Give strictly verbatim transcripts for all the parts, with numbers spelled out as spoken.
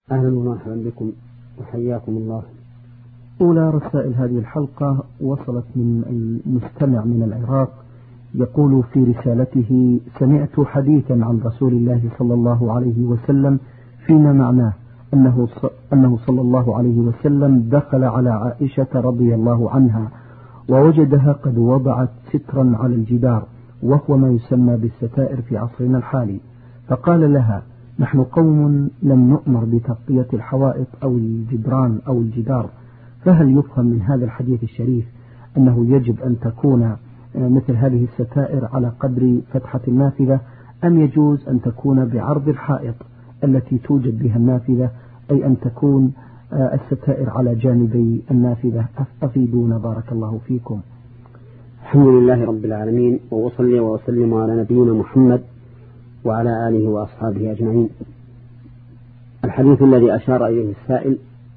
أهلا ومرحبا بكم وحياكم الله. أولى رسائل هذه الحلقة وصلت من المستمع من العراق، يقول في رسالته: سمعت حديثا عن رسول الله صلى الله عليه وسلم فيما معناه أنه أنه صلى الله عليه وسلم دخل على عائشة رضي الله عنها ووجدها قد وضعت سترا على الجدار، وهو ما يسمى بالستائر في عصرنا الحالي، فقال لها: نحن قوم لم نؤمر بتغطية الحوائط أو الجدران أو الجدار، فهل يفهم من هذا الحديث الشريف أنه يجب أن تكون مثل هذه الستائر على قدر فتحة النافذة، أم يجوز أن تكون بعرض الحائط التي توجد بها النافذة، أي أن تكون الستائر على جانبي النافذة؟ أفيدونا بارك الله فيكم. الحمد لله رب العالمين، وأصلي وأسلم على نبينا محمد وعلى آله وأصحابه أجمعين. الحديث الذي أشار إليه السائل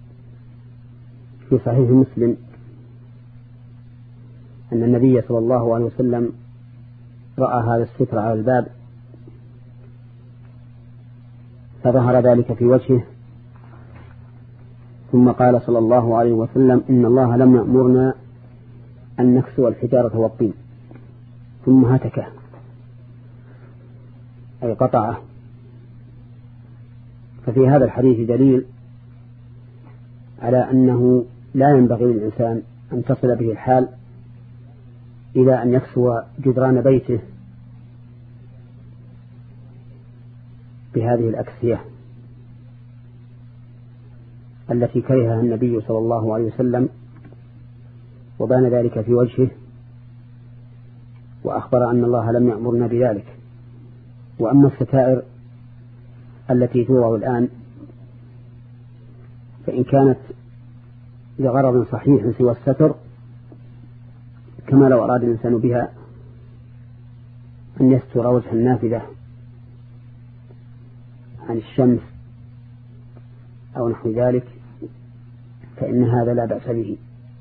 في صحيح مسلم أن النبي صلى الله عليه وسلم رأى هذا الستر على الباب فظهر ذلك في وجهه، ثم قال صلى الله عليه وسلم: إن الله لم يأمرنا أن نكسو الحجارة والطين، ثم هتكه أي قطعه. ففي هذا الحديث دليل على أنه لا ينبغي للإنسان أن تصل به الحال إلى أن يكسو جدران بيته بهذه الأكسية التي كرهها النبي صلى الله عليه وسلم، وبان ذلك في وجهه، وأخبر أن الله لم يأمرنا بذلك. وأما الستائر التي توضع الآن فإن كانت لغرض صحيح سوى الستر، كما لو أراد الإنسان بها أن يستر وجه النافذة عن الشمس أو نحو ذلك، فإن هذا لا بأس به،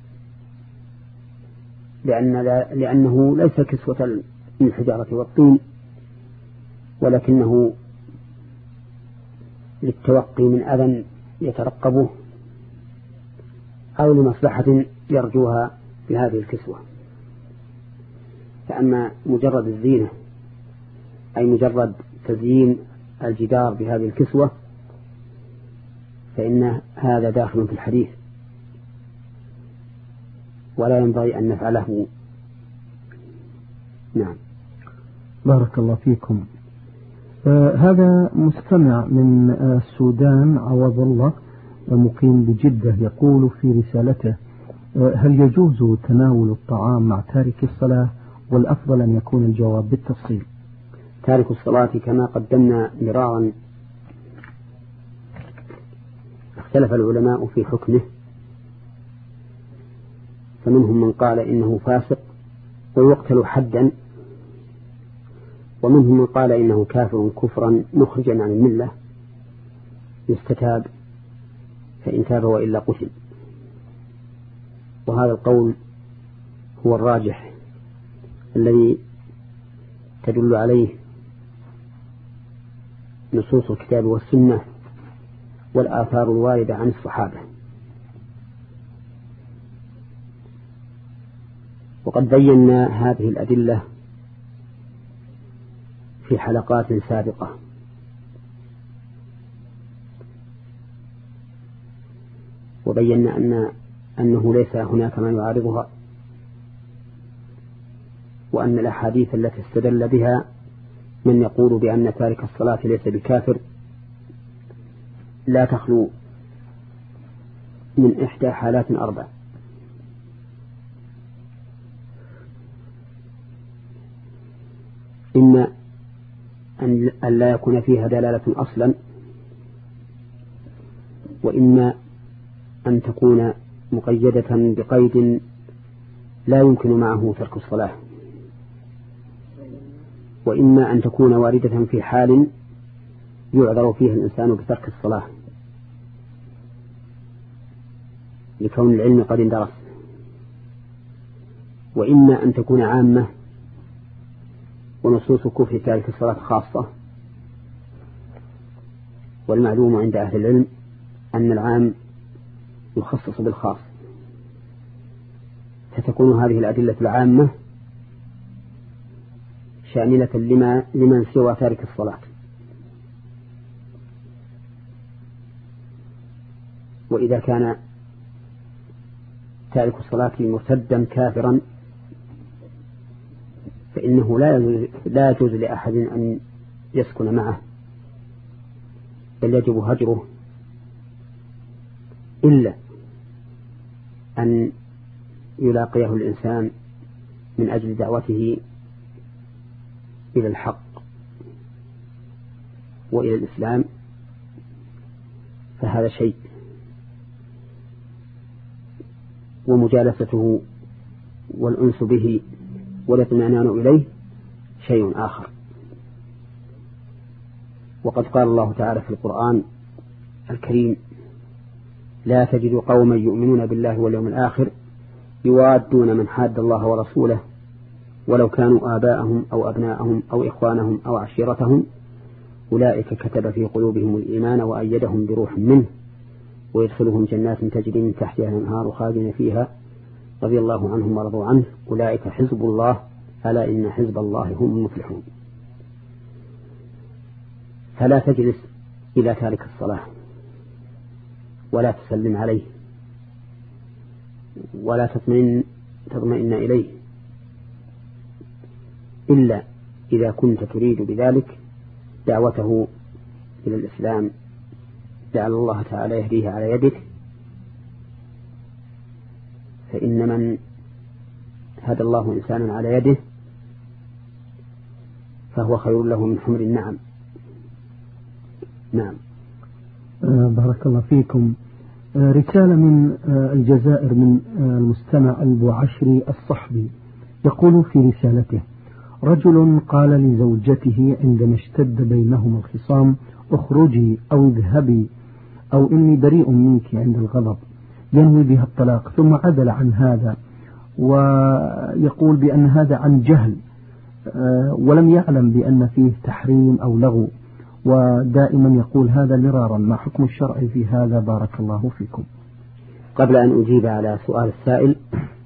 لأن لأنه ليس كسوة الحجارة والطين، ولكنه للتوقي من أذى يترقبه أو لمصلحة يرجوها بهذه الكسوة. فأما مجرد الزينة أي مجرد تزيين الجدار بهذه الكسوة فإن هذا داخل في الحديث ولا ينبغي أن نفعله. نعم. بارك الله فيكم. آه هذا مستمع من آه السودان عوض الله مقيم بجدة، يقول في رسالته: آه هل يجوز تناول الطعام مع تارك الصلاة؟ والأفضل أن يكون الجواب بالتفصيل. تارك الصلاة كما قدمنا مرارا اختلف العلماء في حكمه، فمنهم من قال إنه فاسق ويقتل حدا، ومنهم من قال إنه كافر كفرا مخرجا عن الملة يستتاب، فإن تاب وإلا قتل. وهذا القول هو الراجح الذي تدل عليه نصوص الكتاب والسنة والآثار الواردة عن الصحابة. وقد بينا هذه الأدلة في حلقات سابقة، وبينا أن أنه ليس هناك ما يعارضها، وأن الأحاديث التي استدل بها من يقول بأن تارك الصلاة ليس بكافر لا تخلو من إحدى حالات أربع: إما أن لا يكون فيها دلالة أصلا، وإما أن تكون مقيدة بقيد لا يمكن معه ترك الصلاة، وإما أن تكون واردة في حال يعذر فيه الإنسان بترك الصلاة لكون العلم قد اندرس، وإما أن تكون عامة ونصوص كفر تارك الصلاة خاصة، والمعلوم عند أهل العلم أن العام يخصص بالخاص، فتكون هذه الأدلة العامة شاملة لما لمن سوى تارك الصلاة. وإذا كان تارك الصلاة مرتدا كافرا فإنه لا يجوز, لا يجوز لأحد أن يسكن معه، بل يجب هجره إلا أن يلاقيه الإنسان من أجل دعوته إلى الحق وإلى الإسلام، فهذا شيء، ومجالسته والأنس به والاطمئنان إليه شيء آخر. وقد قال الله تعالى في القرآن الكريم: لا تجد قوما يؤمنون بالله واليوم الآخر يوادون من حاد الله ورسوله ولو كانوا آباءهم أو أبناءهم أو إخوانهم أو عشيرتهم أولئك كتب في قلوبهم الإيمان وأيدهم بروح منه ويدخلهم جنات تجري من تحتها الأنهار خالدين فيها رضي الله عنهم ورضوا عنه أولئك حزب الله ألا إن حزب الله هم المفلحون. فلا تجلس إلى تارك الصلاة ولا تسلم عليه ولا تطمئن, تطمئن إليه إلا إذا كنت تريد بذلك دعوته إلى الإسلام لعل الله تعالى يهديه على يدك، فإن من هدى الله إنسانا على يده فهو خير له من حمر النعم. نعم. آه بارك الله فيكم. آه رسالة من آه الجزائر من آه المستمع أبو عشري الصحبي يقول في رسالته: رجل قال لزوجته عندما اشتد بينهما الخصام: اخرجي أو اذهبي أو إني بريء منك عند الغضب، ينوي بها الطلاق، ثم عدل عن هذا ويقول بأن هذا عن جهل ولم يعلم بأن فيه تحريم أو لغو، ودائما يقول هذا مرارا. ما حكم الشرع في هذا بارك الله فيكم؟ قبل أن أجيب على سؤال السائل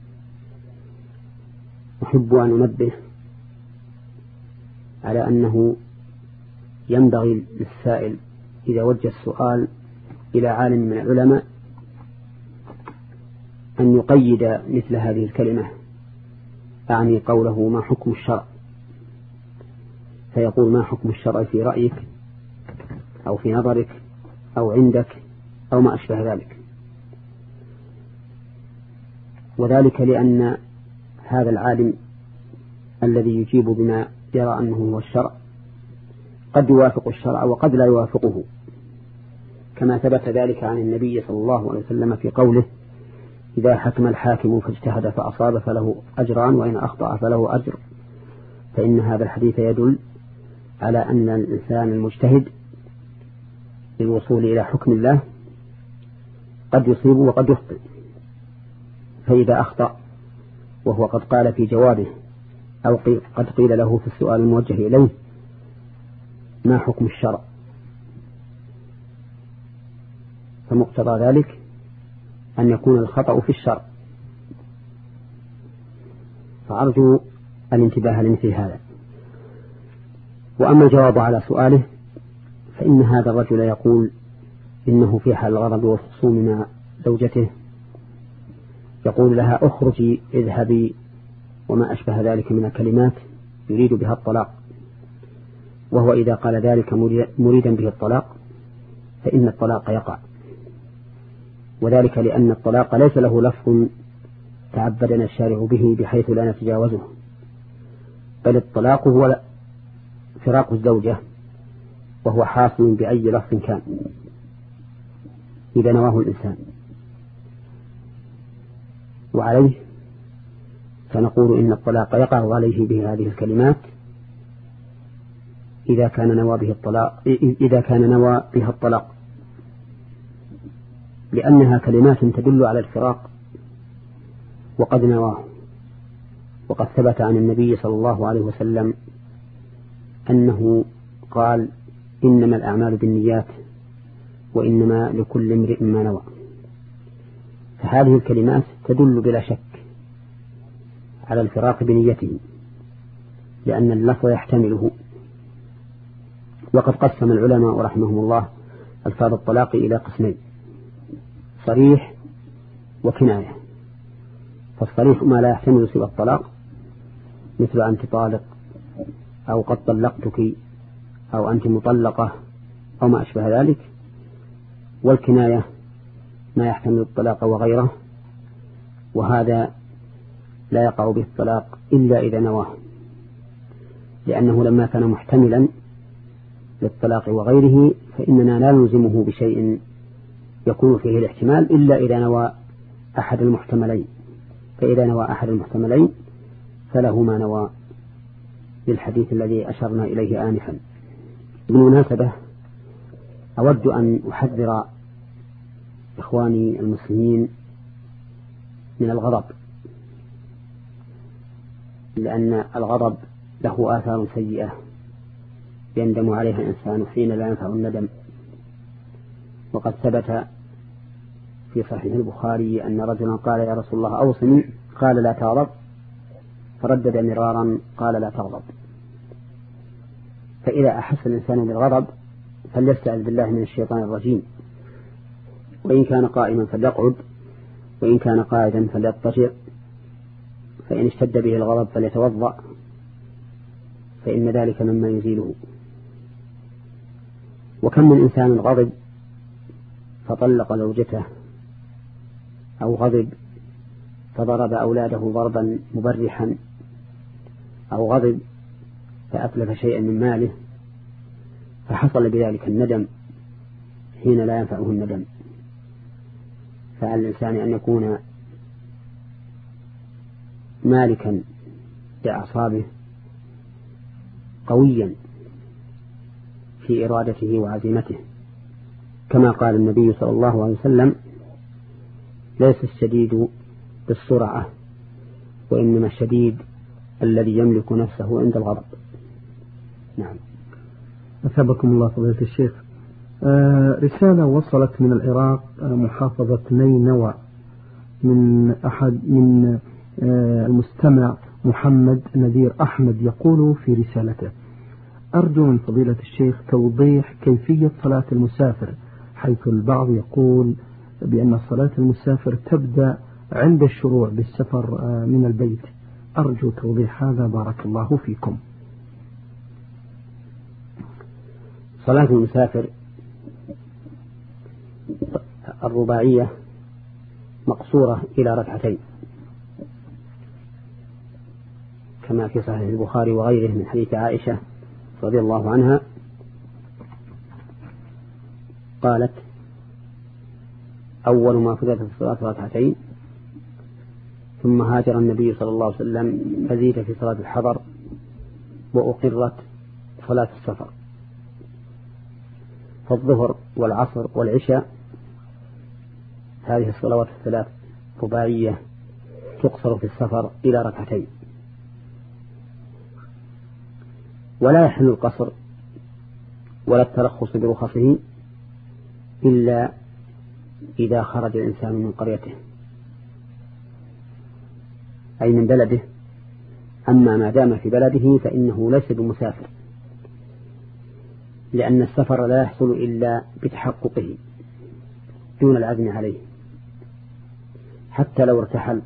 أحب أن أنبه على أنه ينبغي للسائل إذا وجه السؤال إلى عالم من العلماء أن يقيد مثل هذه الكلمة، أعني قوله ما حكم الشرع، فيقول ما حكم الشرع في رأيك أو في نظرك أو عندك أو ما أشبه ذلك. وذلك لأن هذا العالم الذي يجيب بما يرى أنه هو الشرع قد يوافق الشرع وقد لا يوافقه، كما ثبت ذلك عن النبي صلى الله عليه وسلم في قوله: إذا حكم الحاكم فاجتهد فأصاب فله أجران وإن أخطأ فله أجر. فإن هذا الحديث يدل على أن الإنسان المجتهد للوصول إلى حكم الله قد يصيب وقد يخطئ، فإذا أخطأ وهو قد قال في جوابه أو قد قيل له في السؤال الموجه إليه ما حكم الشرع، فمقتضى ذلك أن يكون الخطأ في الشرع، فأرجو الانتباه لمثل هذا. وأما الجواب على سؤاله فإن هذا الرجل يقول إنه في حال الغضب والخصوم مع زوجته يقول لها: اخرجي اذهبي وما أشبه ذلك من الكلمات يريد بها الطلاق، وهو إذا قال ذلك مريدا به الطلاق فإن الطلاق يقع، وذلك لأن الطلاق ليس له لفظ تعبدنا الشارع به بحيث لا نتجاوزه، بل الطلاق هو فراق الزوجة، وهو حاصل بأي لفظ كان إذا نواه الإنسان. وعليه فنقول إن الطلاق يقع عليه بهذه الكلمات إذا كان نوى به الطلاق إذا كان نوى بها الطلاق، لأنها كلمات تدل على الفراق وقد نواه. وقد ثبت عن النبي صلى الله عليه وسلم أنه قال: إنما الأعمال بالنيات وإنما لكل امرئ ما نوى. فهذه الكلمات تدل بلا شك على الفراق بنيته، لأن اللفظ يحتمله. وقد قسم العلماء رحمهم الله ألفاظ الطلاق إلى قسمين: صريح وكناية. فالصريح ما لا يحتمل سوى الطلاق، مثل أنت طالق، أو قد طلقتك، أو أنت مطلقة، أو ما أشبه ذلك. والكناية ما يحتمل الطلاق وغيره، وهذا لا يقع به الطلاق إلا إذا نواه، لأنه لما كان محتملا للطلاق وغيره فإننا لا نلزمه بشيء يكون فيه الاحتمال إلا إذا نوى أحد المحتملين. فإذا نوى أحد المحتملين فله ما نوى، للحديث الذي أشرنا إليه آنفا. بالمناسبة أود أن أحذر إخواني المسلمين من الغضب، لأن الغضب له آثار سيئة يندم عليها الإنسان حين لا ينفع الندم. وقد ثبت في صحيح البخاري أن رجلا قال: يا رسول الله أوصني، قال: لا تغضب، فردد مرارا قال: لا تغضب. فإذا أحس الإنسان بالغضب فليستعذ بالله من الشيطان الرجيم، وإن كان قائما فليقعد، وإن كان قاعدا فليضطجع، فإن اشتد به الغضب فليتوضأ، فإن ذلك مما يزيله. وكم من إنسان غضب فطلق زوجته، أو غضب فضرب أولاده ضربا مبرحا، أو غضب فأتلف شيئا من ماله، فحصل بذلك الندم حين لا ينفعه الندم. فعلى الإنسان أن يكون مالكا لأعصابه، قويا في إرادته وعزيمته، كما قال النبي صلى الله عليه وسلم: ليس الشديد بالسرعة، وإنما الشديد الذي يملك نفسه عند الغضب. نعم. أثابكم الله فضيلة الشيخ. آه رسالة وصلت من العراق، آه محافظة نينوى، من أحد من آه المستمع محمد نذير أحمد، يقول في رسالته: أرجو من فضيلة الشيخ توضيح كيفية صلاة المسافر، حيث البعض يقول بأن صلاة المسافر تبدأ عند الشروع بالسفر آه من البيت. أرجو توضيح هذا، بارك الله فيكم. صلاة المسافر الرباعية مقصورة إلى ركعتين، كما في صحيح البخاري وغيره من حديث عائشة رضي الله عنها قالت: أول ما فرضت الصلاة ركعتين، ثم هاجر النبي صلى الله عليه وسلم فزيد في صلاة الحضر، وأقرت صلاة السفر. فالظهر والعصر والعشاء هذه الصلوات الثلاث رباعية تقصر في السفر إلى ركعتين. ولا يحل القصر ولا الترخص برخصه إلا إذا خرج الإنسان من قريته، أي من بلده. أما ما دام في بلده فإنه ليس بمسافر، لأن السفر لا يحصل إلا بتحققه دون العزم عليه. حتى لو ارتحل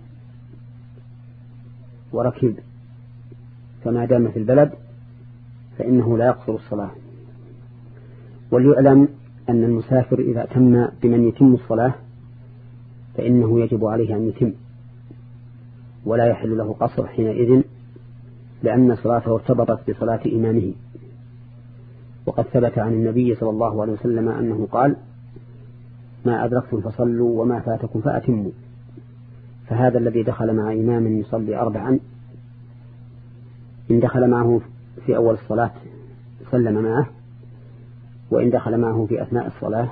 وركب فما دام في البلد فإنه لا يقصر الصلاة. وليعلم أن المسافر إذا تم بمن يتم الصلاة فإنه يجب عليه أن يتم، ولا يحل له قصر حينئذ، لأن صلاته ارتبطت بصلاة إمامه. وقد ثبت عن النبي صلى الله عليه وسلم أنه قال: ما أدركتم فصلوا وما فاتكم فأتموا. فهذا الذي دخل مع إمام يصلي أربعا، إن دخل معه في أول الصلاة سلم معه، وإن دخل معه في أثناء الصلاة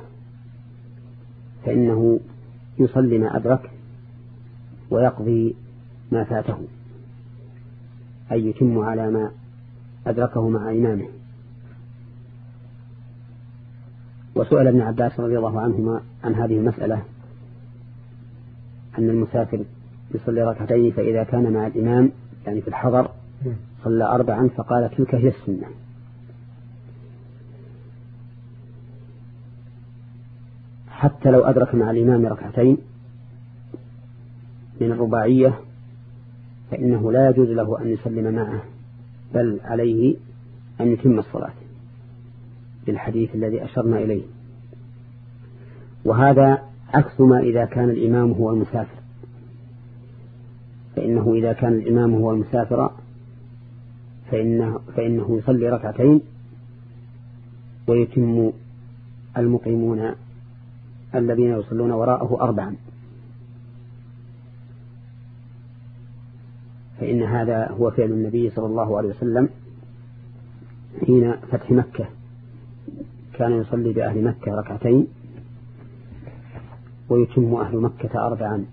فإنه يصلي ما أدرك ويقضي ما فاته، أي يتم على ما أدركه مع إمامه. وسئل ابن عباس رضي الله عنهما عن هذه المسألة أن المسافر يصلي ركعتين فإذا كان مع الإمام يعني في الحضر صلى أربعا، فقال تلك هي السنة. حتى لو أدرك مع الإمام ركعتين من الرباعية فإنه لا يجوز له أن يسلم معه، بل عليه أن يتم الصلاة بالحديث الذي أشرنا إليه. وهذا عكس ما إذا كان الإمام هو المسافر، فإنه إذا كان الإمام هو المسافر فإنه, فإنه يصلي ركعتين ويتم المقيمون الذين يصلون وراءه أربعا، فإن هذا هو فعل النبي صلى الله عليه وسلم حين فتح مكة، كان يصلي بأهل مكة ركعتين ويتم أهل مكة أربعا.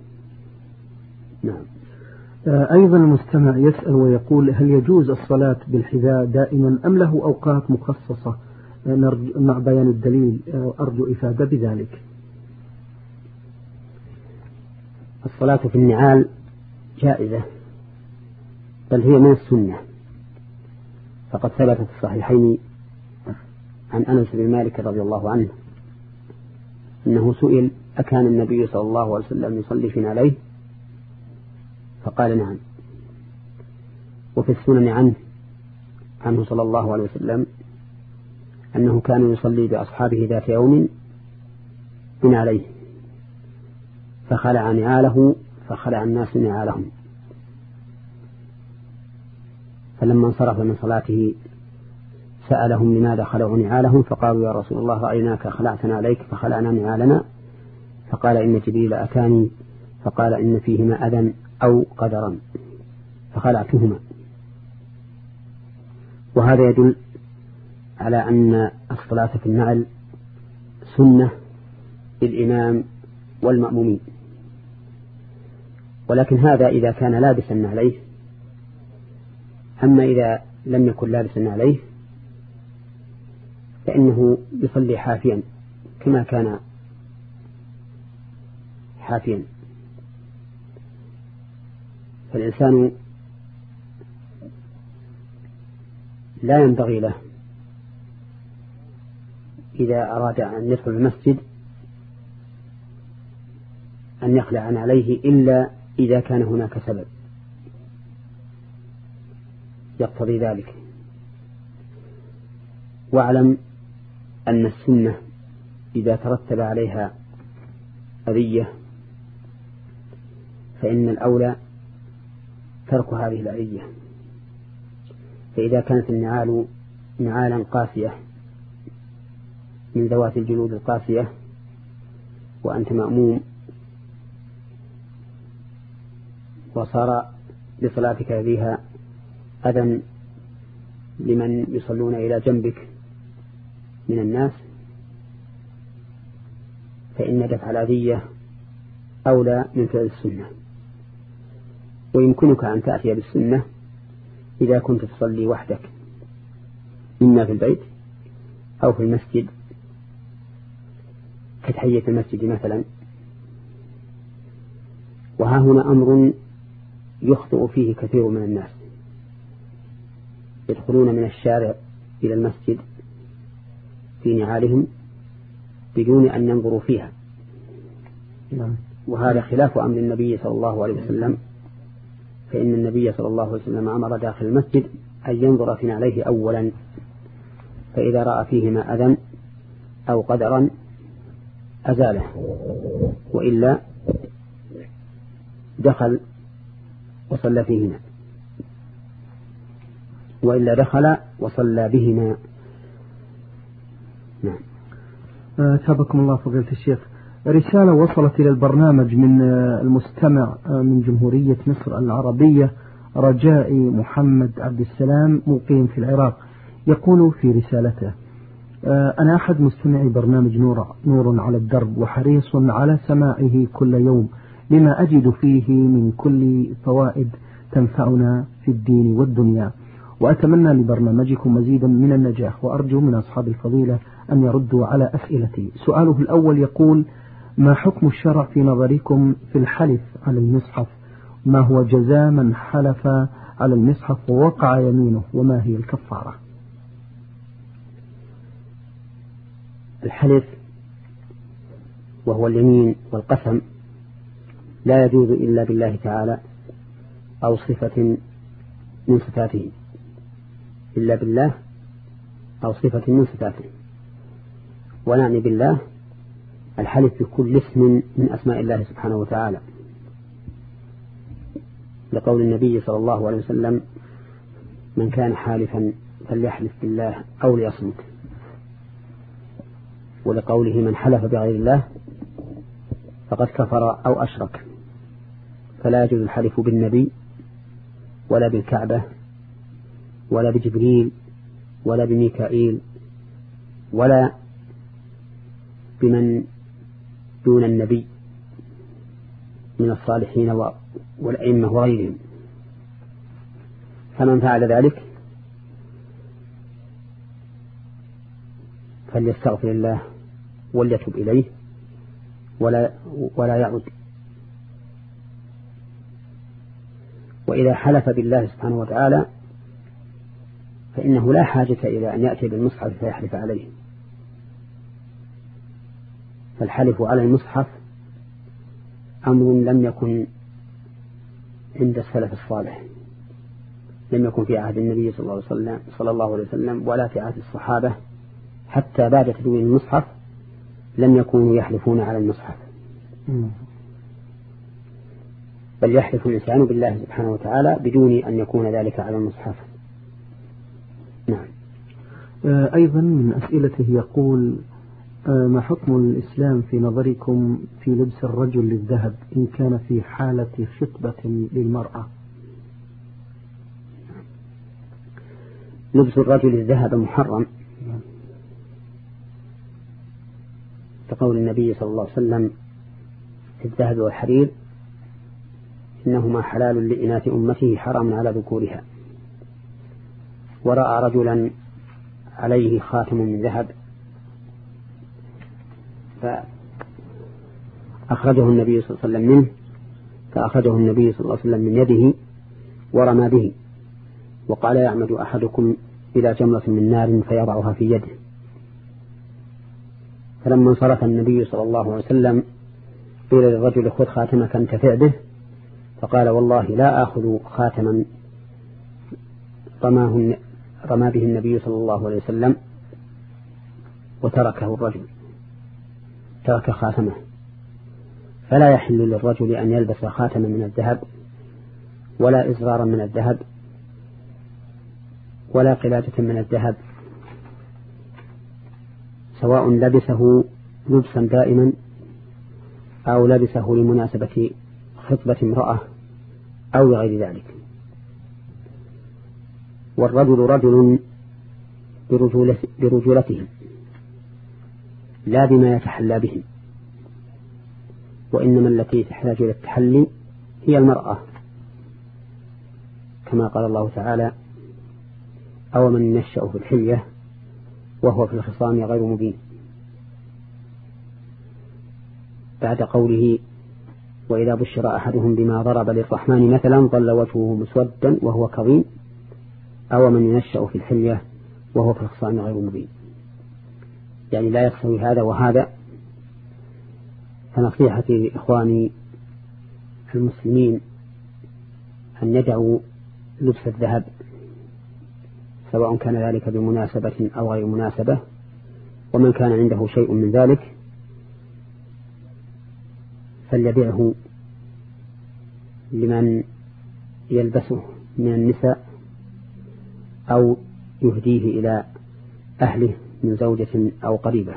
نعم. أيضا المستمع يسأل ويقول: هل يجوز الصلاة بالحذاء دائما أم له أوقات مخصصة مع بيان الدليل؟ أرجو إفادة بذلك. الصلاة في النعال جائزة، بل هي من السنة، فقد ثبت في الصحيحين عن أنس بن مالك رضي الله عنه أنه سئل: أكان النبي صلى الله عليه وسلم يصلي في نعليه؟ فقال: نعم. وفي السنن عنه عنه صلى الله عليه وسلم أنه كان يصلي بأصحابه ذات يوم بنعليه، فخلع نعاله فخلع الناس نعالهم، فلما انصرف من صلاته سألهم لماذا خلعوا نعالهم، فقالوا: يا رسول الله رأيناك خلعتنا عليك فخلعنا نعالنا. فقال: إن جبريل أتاني فقال إن فيهما أذى أو قدرا فخلعتهما. وهذا يدل على أن الصلاة في النعل سنة للإمام والمأمومين، ولكن هذا إذا كان لابسا عليه. أما إذا لم يكن لابسا عليه فإنه يصلي حافيا كما كان حافيا. فالإنسان لا ينبغي له إذا أراد أن يدخل المسجد أن يخلع عن عليه إلا إذا كان هناك سبب يقتضي ذلك. واعلم أن السنة إذا ترتب عليها أذية فإن الأولى ترك هذه الأذية. فإذا كانت النعال نعالا قاسية من ذوات الجلود القاسية وأنت مأموم وصار لصلاتك بها أذى لمن يصلون إلى جنبك من الناس، فإن دفع الأذية أولى من فعل السنة. ويمكنك أن تأتي بالسنة إذا كنت تصلي وحدك إما في البيت أو في المسجد كتحية المسجد مثلا. وها هنا أمر يخطئ فيه كثير من الناس، يدخلون من الشارع إلى المسجد في نعالهم بدون أن ينظروا فيها، وهذا خلاف أمر النبي صلى الله عليه وسلم، فإن النبي صلى الله عليه وسلم أمر داخل المسجد أن ينظر في نعليه أولا، فإذا رأى فيهما أذى أو قدرا أزاله، وإلا دخل وصلى فيهما وإلا دخل وصلى بهما. نعم. أثابكم الله فضيلة الشيخ. رسالة وصلت إلى البرنامج من المستمع من جمهورية مصر العربية رجائي محمد عبد السلام مقيم في العراق، يقول في رسالته: أنا أحد مستمعي برنامج نور, نور على الدرب وحريص على سماعه كل يوم لما أجد فيه من كل فوائد تنفعنا في الدين والدنيا، وأتمنى لبرنامجكم مزيدا من النجاح، وأرجو من أصحاب الفضيلة أن يردوا على أسئلتي. سؤاله الأول يقول: ما حكم الشرع في نظركم في الحلف على المصحف؟ ما هو جزاء من حلف على المصحف ووقع يمينه، وما هي الكفارة؟ الحلف وهو اليمين والقسم لا يجوز إلا بالله تعالى أو صفة من صفاته، إلا بالله أو صفة من صفاته. ونعني بالله الحلف بكل اسم من أسماء الله سبحانه وتعالى، لقول النبي صلى الله عليه وسلم: من كان حالفا فليحلف بالله أو ليصمت. ولقوله: من حلف بغير الله فقد كفر أو أشرك. فلا يجوز الحلف بالنبي ولا بالكعبة ولا بجبريل ولا بميكائيل ولا بمن دون النبي من الصالحين والأئمة وغيرهم. فمن فعل ذلك فليستغفر الله وليتب إليه ولا, ولا يعد. وإذا حلف بالله سبحانه وتعالى فإنه لا حاجة إلى أن يأتي بالمصحف فيحلف عليه. فالحلف على المصحف أمر لم يكن عند السلف الصالح، لم يكن في عهد النبي صلى الله عليه وسلم, صلى الله عليه وسلم ولا في عهد الصحابة. حتى بعد تدوين المصحف لم يكونوا يحلفون على المصحف، بل يحلف الإنسان بالله سبحانه وتعالى بدون أن يكون ذلك على المصحف. نعم. أيضا من أسئلته يقول: ما حكم الإسلام في نظركم في لبس الرجل للذهب إن كان في حالة خطبة للمرأة؟ لبس الرجل الذهب محرم، كقول النبي صلى الله عليه وسلم في الذهب والحرير: إنهما حلال لإناث أمته حرام على ذكورها. ورأى رجلا عليه خاتم من ذهب فأخرجه النبي صلى الله عليه وسلم منه فأخرجه النبي صلى الله عليه وسلم من يده ورمى به، وقال: يعمد أحدكم إلى جمرة من نار فيضعها في يده. فلما انصرف النبي صلى الله عليه وسلم قيل للرجل: خذ خاتمك انتفع به. فقال: والله لا آخذ خاتما رماه رمى به النبي صلى الله عليه وسلم. وتركه الرجل، ترك خاتمه. فلا يحل للرجل أن يلبس خاتما من الذهب ولا إزرارا من الذهب ولا قلادة من الذهب، سواء لبسه لبسا دائما أو لبسه لمناسبة خطبة امرأة أو لغير ذلك. والرجل رجل برجولته لا بما يتحلى به، وإنما التي تحتاج إلى التحلي هي المرأة، كما قال الله تعالى: أو من ينشأ في الحلية وهو في الخصام غير مبين، بعد قوله: وإذا بشر أحدهم بما ضرب للرحمن مثلا ظل وجهه مسودا وهو كظيم، أو من ينشأ في الحلية وهو في الخصام غير مبين. يعني لا يستوي هذا وهذا. فنصيحتي لإخواني المسلمين أن يدعوا لبس الذهب، سواء كان ذلك بمناسبة أو غير مناسبة. ومن كان عنده شيء من ذلك فليبيعه لمن يلبسه من النساء أو يهديه إلى أهله من زوجة أو قريبة.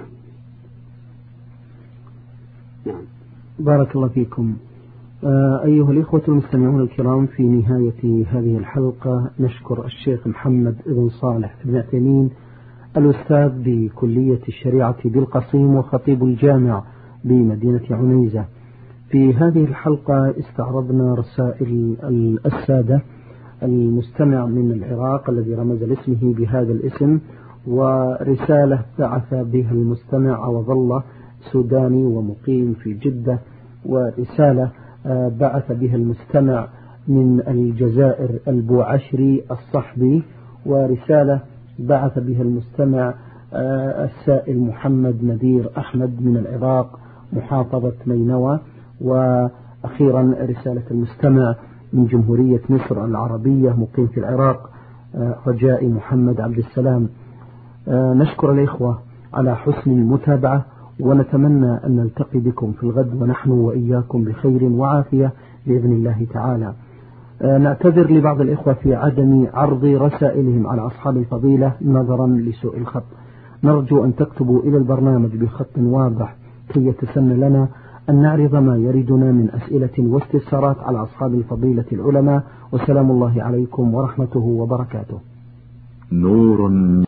نعم. بارك الله فيكم. آه أيها الإخوة المستمعون الكرام، في نهاية هذه الحلقة نشكر الشيخ محمد بن صالح بن عثيمين الأستاذ بكلية الشريعة بالقصيم وخطيب الجامع بمدينة عنيزة. في هذه الحلقة استعرضنا رسائل السادة المستمع من العراق الذي رمز لاسمه بهذا الاسم، ورسالة بعث بها المستمع عوض الله سوداني ومقيم في جدة، ورسالة بعث بها المستمع من الجزائر البوعشري الصحبي، ورسالة بعث بها المستمع السائل محمد نذير أحمد من العراق محافظة نينوى، وأخيرا رسالة المستمع من جمهورية مصر العربية مقيم في العراق رجاء محمد عبد السلام. نشكر الإخوة على حسن المتابعة، ونتمنى أن نلتقي بكم في الغد ونحن وإياكم بخير وعافية بإذن الله تعالى. نعتذر لبعض الإخوة في عدم عرض رسائلهم على أصحاب الفضيلة نظرا لسوء الخط. نرجو أن تكتبوا إلى البرنامج بخط واضح كي يتسنى لنا أن نعرض ما يردنا من أسئلة واستفسارات على أصحاب الفضيلة العلماء. وسلام الله عليكم ورحمته وبركاته. نور